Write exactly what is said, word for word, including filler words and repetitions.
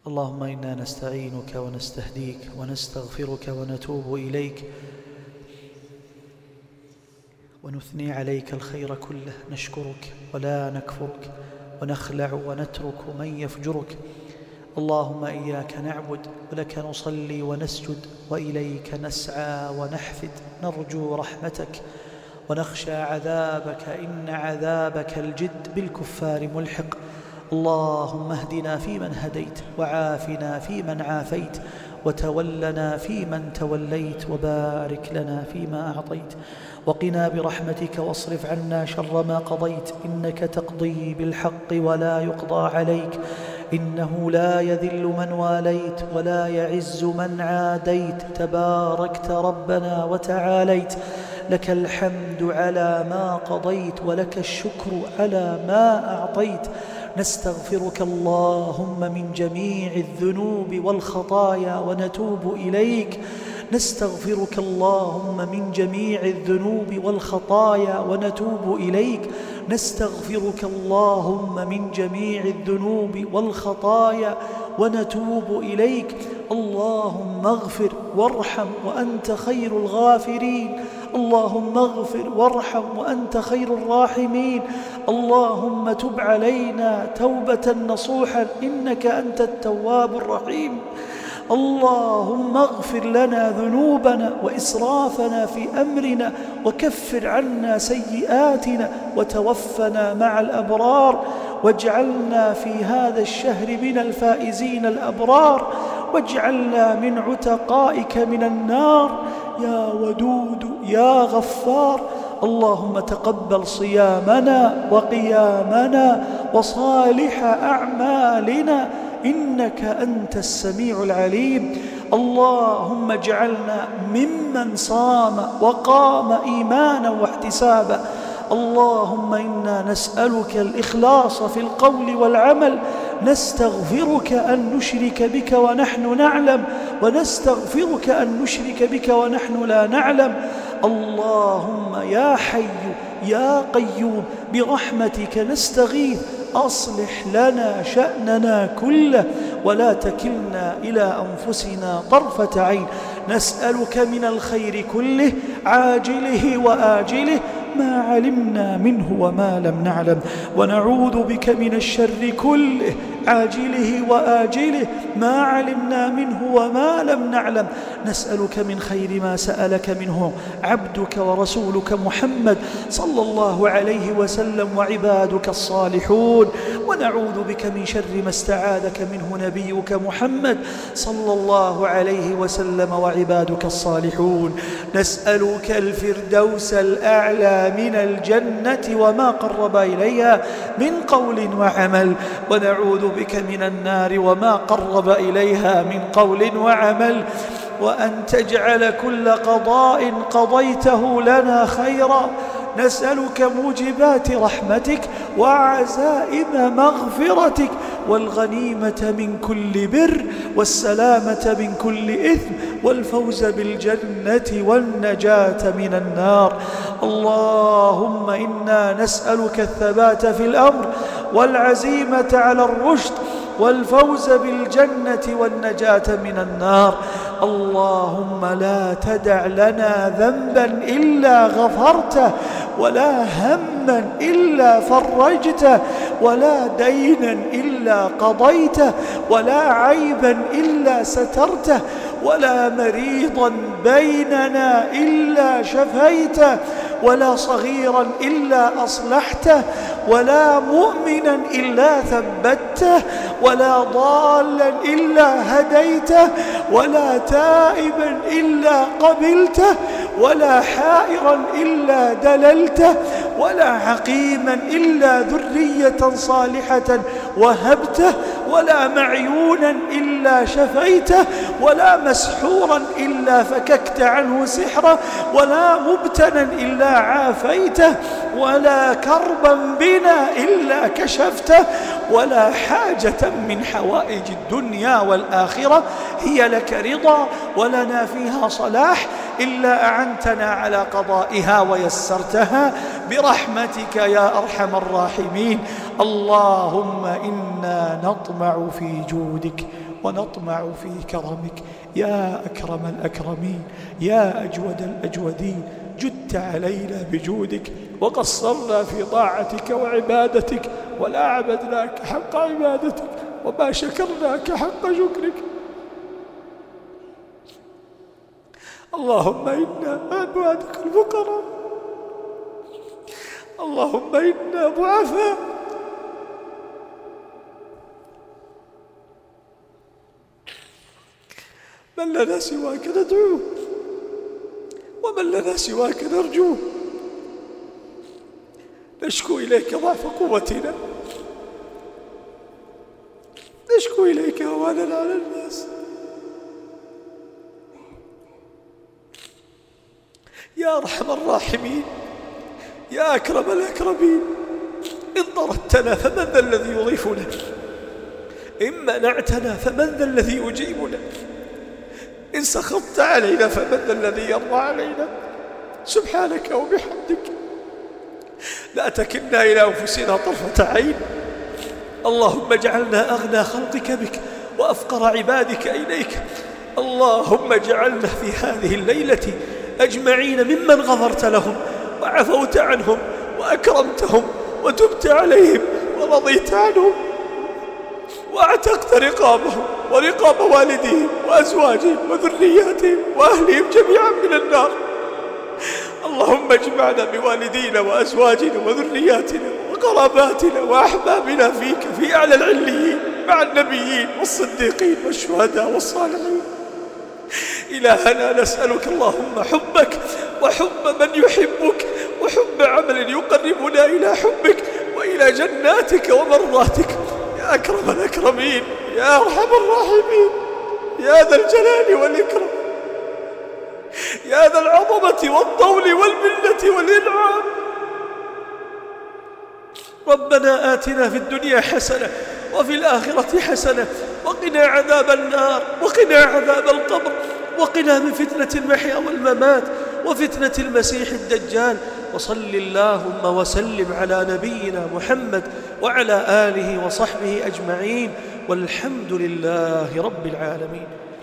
اللهم إنا نستعينك ونستهديك ونستغفرك ونتوب إليك ونثني عليك الخير كله، نشكرك ولا نكفرك ونخلع ونترك من يفجرك. اللهم إياك نعبد ولك نصلي ونسجد وإليك نسعى ونحفد، نرجو رحمتك ونخشى عذابك، إن عذابك الجد بالكفار ملحق. اللهم اهدنا فيمن هديت، وعافنا فيمن عافيت، وتولنا فيمن توليت، وبارك لنا فيما أعطيت، وقنا برحمتك واصرف عنا شر ما قضيت، إنك تقضي بالحق ولا يقضى عليك، إنه لا يذل من واليت ولا يعز من عاديت، تباركت ربنا وتعاليت. لك الحمد على ما قضيت ولك الشكر على ما أعطيت. نستغفرك اللهم من جميع الذنوب والخطايا ونتوب إليك. نستغفرك اللهم من جميع الذنوب والخطايا ونتوب إليك. نستغفرك اللهم من جميع الذنوب والخطايا ونتوب إليك. اللهم اغفر وارحم وأنت خير الغافرين. اللهم اغفر وارحم وأنت خير الراحمين. اللهم تب علينا توبة نصوحا إنك أنت التواب الرحيم. اللهم اغفر لنا ذنوبنا وإسرافنا في أمرنا، وكفر عنا سيئاتنا، وتوفنا مع الأبرار، واجعلنا في هذا الشهر من الفائزين الأبرار، واجعلنا من عتقائك من النار يا ودود يا غفار. اللهم تقبل صيامنا وقيامنا وصالح أعمالنا، إنك أنت السميع العليم. اللهم اجعلنا ممن صام وقام إيمانا واحتسابا. اللهم إنا نسألك الإخلاص في القول والعمل، نستغفرك أن نشرك بك ونحن نعلم، ونستغفرك أن نشرك بك ونحن لا نعلم. اللهم يا حي يا قيوم برحمتك نستغيث، أصلح لنا شأننا كله ولا تكلنا إلى أنفسنا طرفة عين. نسألك من الخير كله عاجله وآجله ما علمنا منه وما لم نعلم، ونعوذ بك من الشر كله عاجله وآجله ما علمنا منه وما لم نعلم. نسألك من خير ما سألك منه عبدك ورسولك محمد صلى الله عليه وسلم وعبادك الصالحون، ونعوذ بك من شر ما استعاذك منه نبيك محمد صلى الله عليه وسلم وعبادك الصالحون. نسألك الفردوس الأعلى من الجنة وما قرب إليها من قول وعمل، ونعوذ بك من النار وما قرب إليها من قول وعمل، وأن تجعل كل قضاء قضيته لنا خيرا. نسألك موجبات رحمتك وعزائم مغفرتك، والغنيمة من كل بر، والسلامة من كل إثم، والفوز بالجنة والنجاة من النار. اللهم إنا نسألك الثبات في الأمر والعزيمة على الرشد، والفوز بالجنة والنجاة من النار. اللهم لا تدع لنا ذنبا إلا غفرته، ولا هما إلا فرجته، ولا دينا إلا قضيته، ولا عيبا إلا سترته، ولا مريضا بيننا إلا شفيته، ولا صغيرا إلا أصلحته، ولا مؤمنا إلا ثبته، ولا ضالا إلا هديته، ولا تائبا إلا قبلته، ولا حائرا إلا دللته، ولا عقيما إلا ذرية صالحة وهبته، ولا معيونا إلا شفيته، ولا مسحورا إلا فككت عنه سحره، ولا مبتلا إلا عافيته، ولا كربا بنا إلا كشفته، ولا حاجة من حوائج الدنيا والآخرة هي لك رضا ولنا فيها صلاح إلا أعنتنا على قضائها ويسرتها برحمتك يا أرحم الراحمين. اللهم إنا نطمع في جودك ونطمع في كرمك يا أكرم الأكرمين يا أجود الأجودين. جدت علينا بجودك وقصرنا في طاعتك وعبادتك، ولا عبدناك حق عبادتك وما شكرناك حق شكرك. اللهم إنا عبادك الفقراء، اللهم إنا ضعفاء، من لنا سواك ندعوه ومن لنا سواك نرجوه. نشكو إليك ضعف قوتنا، نشكو إليك هوانا على الناس. يا أرحم الراحمين يا أكرم الأكرمين، إن طردتنا فمن ذا الذي يضيفنا؟ إن منعتنا فمن ذا الذي يجيبنا؟ إن سخطت علينا فمن ذا الذي يرضى علينا؟ سبحانك وبحمدك لا تكلنا إلى أنفسنا طرفة عين. اللهم اجعلنا أغنى خلقك بك وأفقر عبادك إليك. اللهم اجعلنا في هذه الليلة أجمعين ممن غفرت لهم وعفوت عنهم وأكرمتهم وتبت عليهم ورضيت عنهم وأعتقت رقابهم ورقاب والديهم وأزواجهم وذرياتهم وأهلهم جميعا من النار. اللهم اجمعنا بوالدينا وأزواجنا وذرياتنا وقراباتنا وأحبابنا فيك في أعلى العليين مع النبيين والصديقين والشهداء والصالحين. إلهنا نسألك اللهم حبك وحب من يحبك وحب عمل يقربنا إلى حبك وإلى جناتك ومرضاتك يا أكرم الأكرمين يا أرحم الراحمين يا ذا الجلال والإكرام يا ذا العظمة والطول والمنة والإنعام. ربنا آتنا في الدنيا حسنة وفي الآخرة حسنة وقنا عذاب النار وقنا عذاب القبر وقنا من فتنة المحيا والممات وفتنة المسيح الدجال. وصل اللهم وسلم على نبينا محمد وعلى آله وصحبه أجمعين والحمد لله رب العالمين.